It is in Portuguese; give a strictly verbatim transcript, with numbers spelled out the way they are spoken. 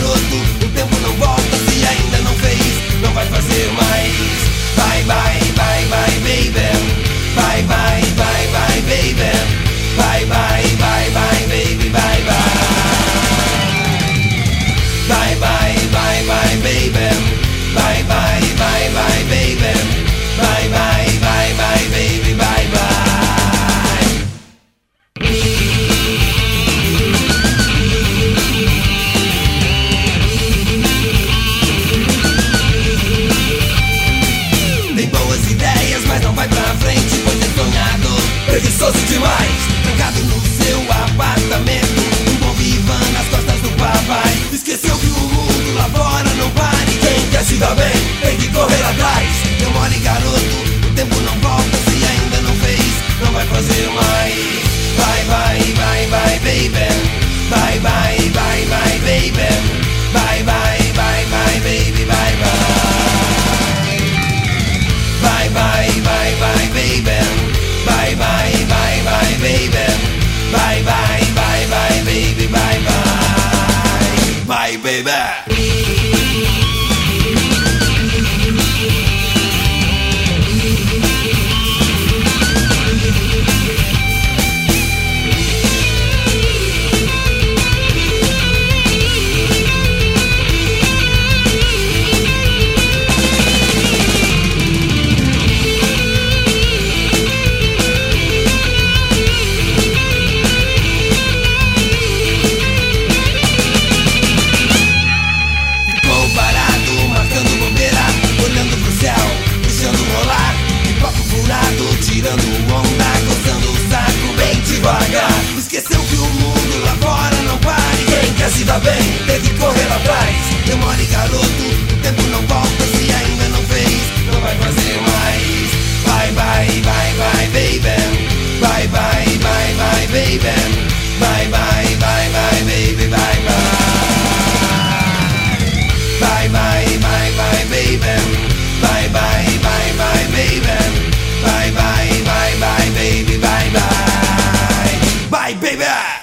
garoto, o tempo não volta. Se ainda não fez, não vai fazer mais. Bye, bye, bye, bye, baby. Bye, bye, bye, bye, baby. Bye, bye, bye, bye, baby, bye, bye. Bye, bye, bye, bye, baby. Bye, bye, bye, bye, baby. Bye, bye, bye, bye, baby, bye, bye. Tem boas ideias, mas não vai pra frente, pois é sonhador, preguiçoso demais. Trancado no seu apartamento, um bom vivan nas costas do papai. Esqueceu que o mundo lá fora não para e quem quer se dar bem tem que correr atrás. Deu mole, garoto, o tempo não volta. Se ainda não fez, não vai fazer mais. Bye, bye, bye, bye, baby. Bye, bye, bye, bye, baby. Bye, bye, bye, bye, baby, bye, bye. Bye, bye, bye, bye, baby. Bye, bye, bye, bye, baby. Bye, bye, bye, bye, baby, bye, bye. Bye, baby. Tirando onda, coçando o saco bem devagar. Esqueceu que o mundo lá fora não para e quem quer se dar bem tem que correr atrás. Demore, garoto, o tempo não volta. Se ainda não fez, não vai fazer mais. Bye, bye, bye, bye, baby. Bye, bye, bye, bye, baby. Bye, bye, bye, bye, baby, bye, bye. Bye, bye, bye, bye, baby. Bye, bye, bye, bye, baby. Bye, bye, bye, bye, baby, bye, bye. Bye, baby!